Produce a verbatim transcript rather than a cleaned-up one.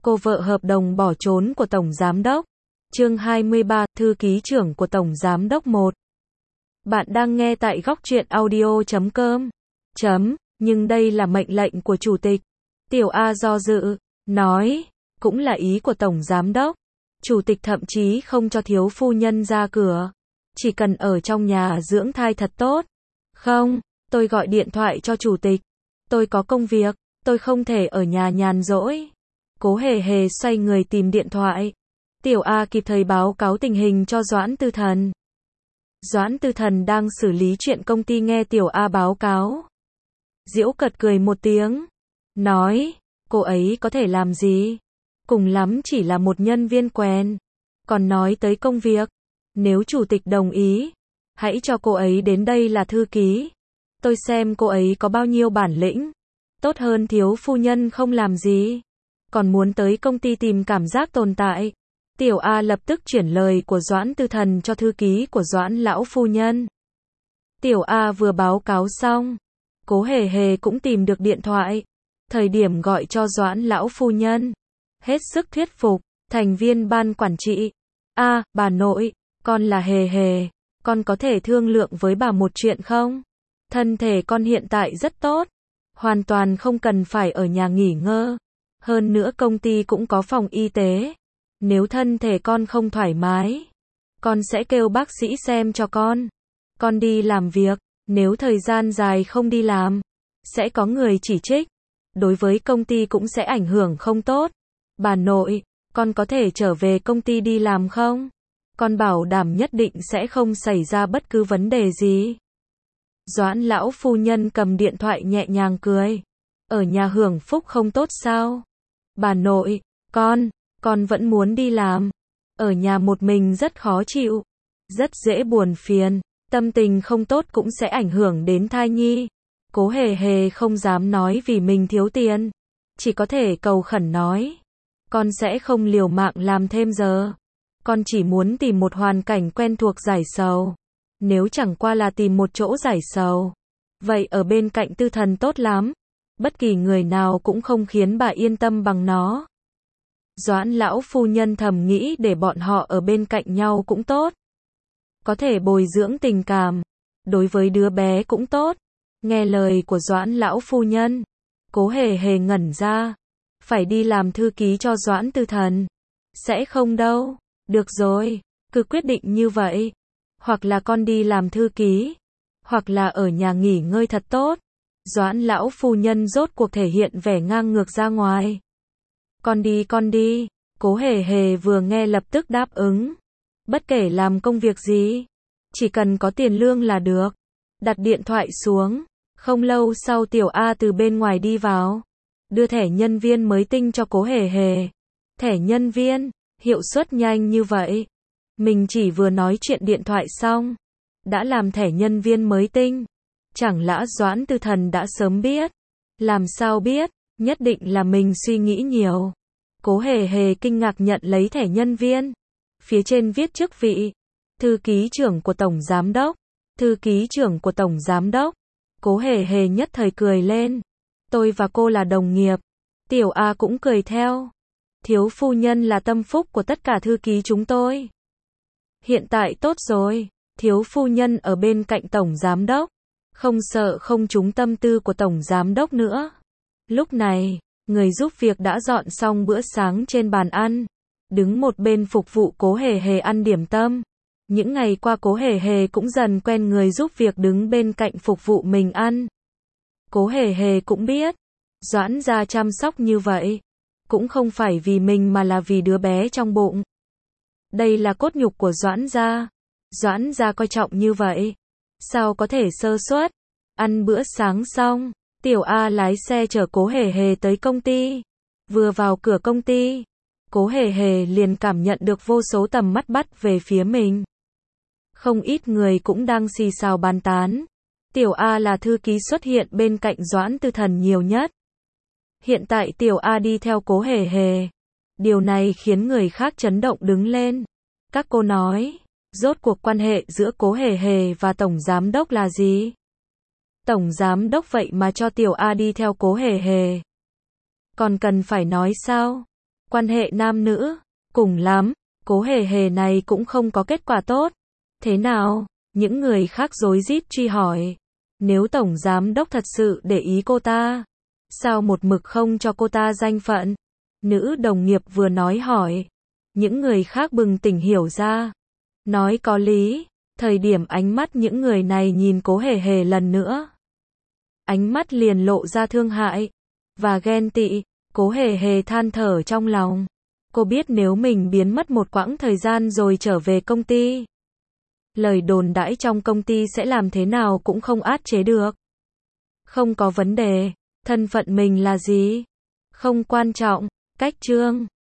Cô vợ hợp đồng bỏ trốn của Tổng Giám đốc. Chương hai mươi ba, Thư ký trưởng của Tổng Giám đốc một. Bạn đang nghe tại góc truyện audio chấm com. Chấm, nhưng đây là mệnh lệnh của Chủ tịch. Tiểu A do dự, nói, cũng là ý của Tổng Giám đốc. Chủ tịch thậm chí không cho thiếu phu nhân ra cửa. Chỉ cần ở trong nhà dưỡng thai thật tốt. Không, tôi gọi điện thoại cho Chủ tịch. Tôi có công việc, tôi không thể ở nhà nhàn rỗi. Cố hề hề xoay người tìm điện thoại. Tiểu A kịp thời báo cáo tình hình cho Doãn Tư Thần. Doãn Tư Thần đang xử lý chuyện công ty nghe Tiểu A báo cáo. Giễu cợt cười một tiếng. Nói, cô ấy có thể làm gì? Cùng lắm chỉ là một nhân viên quèn. Còn nói tới công việc. Nếu chủ tịch đồng ý, hãy cho cô ấy đến đây là thư ký. Tôi xem cô ấy có bao nhiêu bản lĩnh. Tốt hơn thiếu phu nhân không làm gì. Còn muốn tới công ty tìm cảm giác tồn tại. Tiểu A lập tức chuyển lời của Doãn Tư Thần cho thư ký của Doãn lão phu nhân. Tiểu A vừa báo cáo xong, Cố hề hề cũng tìm được điện thoại. Thời điểm gọi cho Doãn lão phu nhân, hết sức thuyết phục, thành viên ban quản trị. A, bà nội, con là hề hề, con có thể thương lượng với bà một chuyện không? Thân thể con hiện tại rất tốt, hoàn toàn không cần phải ở nhà nghỉ ngơi. Hơn nữa công ty cũng có phòng y tế. Nếu thân thể con không thoải mái, con sẽ kêu bác sĩ xem cho con. Con đi làm việc, nếu thời gian dài không đi làm, sẽ có người chỉ trích. Đối với công ty cũng sẽ ảnh hưởng không tốt. Bà nội, con có thể trở về công ty đi làm không? Con bảo đảm nhất định sẽ không xảy ra bất cứ vấn đề gì. Doãn lão phu nhân cầm điện thoại nhẹ nhàng cười. Ở nhà hưởng phúc không tốt sao? Bà nội, con, con vẫn muốn đi làm. Ở nhà một mình rất khó chịu, rất dễ buồn phiền, tâm tình không tốt cũng sẽ ảnh hưởng đến thai nhi. Cố hề hề không dám nói vì mình thiếu tiền, chỉ có thể cầu khẩn nói. Con sẽ không liều mạng làm thêm giờ. Con chỉ muốn tìm một hoàn cảnh quen thuộc giải sầu. Nếu chẳng qua là tìm một chỗ giải sầu, vậy ở bên cạnh Tư Thần tốt lắm. Bất kỳ người nào cũng không khiến bà yên tâm bằng nó. Doãn lão phu nhân thầm nghĩ để bọn họ ở bên cạnh nhau cũng tốt. Có thể bồi dưỡng tình cảm. Đối với đứa bé cũng tốt. Nghe lời của Doãn lão phu nhân, Cố hề hề ngẩn ra. Phải đi làm thư ký cho Doãn Tư Thần. Sẽ không đâu. Được rồi, cứ quyết định như vậy. Hoặc là con đi làm thư ký, hoặc là ở nhà nghỉ ngơi thật tốt. Doãn lão phu nhân rốt cuộc thể hiện vẻ ngang ngược ra ngoài. Con đi con đi. Cố hề hề vừa nghe lập tức đáp ứng. Bất kể làm công việc gì, chỉ cần có tiền lương là được. Đặt điện thoại xuống. Không lâu sau Tiểu A từ bên ngoài đi vào, đưa thẻ nhân viên mới tinh cho Cố hề hề. Thẻ nhân viên, hiệu suất nhanh như vậy. Mình chỉ vừa nói chuyện điện thoại xong, đã làm thẻ nhân viên mới tinh. Chẳng lẽ Doãn Tư Thần đã sớm biết? Làm sao biết? Nhất định là mình suy nghĩ nhiều. Cố hề hề kinh ngạc nhận lấy thẻ nhân viên. Phía trên viết chức vị. Thư ký trưởng của Tổng Giám đốc. Thư ký trưởng của Tổng Giám đốc. Cố hề hề nhất thời cười lên. Tôi và cô là đồng nghiệp. Tiểu A cũng cười theo. Thiếu phu nhân là tâm phúc của tất cả thư ký chúng tôi. Hiện tại tốt rồi. Thiếu phu nhân ở bên cạnh Tổng Giám đốc. Không sợ không trúng tâm tư của Tổng Giám đốc nữa. Lúc này, người giúp việc đã dọn xong bữa sáng trên bàn ăn. Đứng một bên phục vụ Cố hề hề ăn điểm tâm. Những ngày qua Cố hề hề cũng dần quen người giúp việc đứng bên cạnh phục vụ mình ăn. Cố hề hề cũng biết, Doãn gia chăm sóc như vậy, cũng không phải vì mình mà là vì đứa bé trong bụng. Đây là cốt nhục của Doãn gia. Doãn gia coi trọng như vậy, sao có thể sơ suất? Ăn bữa sáng xong, Tiểu A lái xe chở Cố hề hề tới công ty. Vừa vào cửa công ty, Cố hề hề liền cảm nhận được vô số tầm mắt bắt về phía mình. Không ít người cũng đang xì xào bàn tán. Tiểu A là thư ký xuất hiện bên cạnh Doãn Tư Thần nhiều nhất. Hiện tại Tiểu A đi theo Cố hề hề. Điều này khiến người khác chấn động đứng lên. Các cô nói, rốt cuộc quan hệ giữa Cố hề hề và Tổng Giám đốc là gì? Tổng Giám đốc vậy mà cho Tiểu A đi theo Cố hề hề. Còn cần phải nói sao? quan hệ nam nữ. Cùng lắm, Cố Hề Hề này cũng không có kết quả tốt. Thế nào? Những người khác rối rít truy hỏi. Nếu tổng giám đốc thật sự để ý cô ta, sao một mực không cho cô ta danh phận? Nữ đồng nghiệp vừa nói hỏi. Những người khác bừng tỉnh hiểu ra. Nói có lý. Thời điểm ánh mắt những người này nhìn Cố Hề Hề lần nữa, ánh mắt liền lộ ra thương hại và ghen tị. Cố Hề Hề than thở trong lòng. Cô biết nếu mình biến mất một quãng thời gian rồi trở về công ty, lời đồn đãi trong công ty sẽ làm thế nào cũng không át chế được. Không có vấn đề, thân phận mình là gì? Không quan trọng, cách chương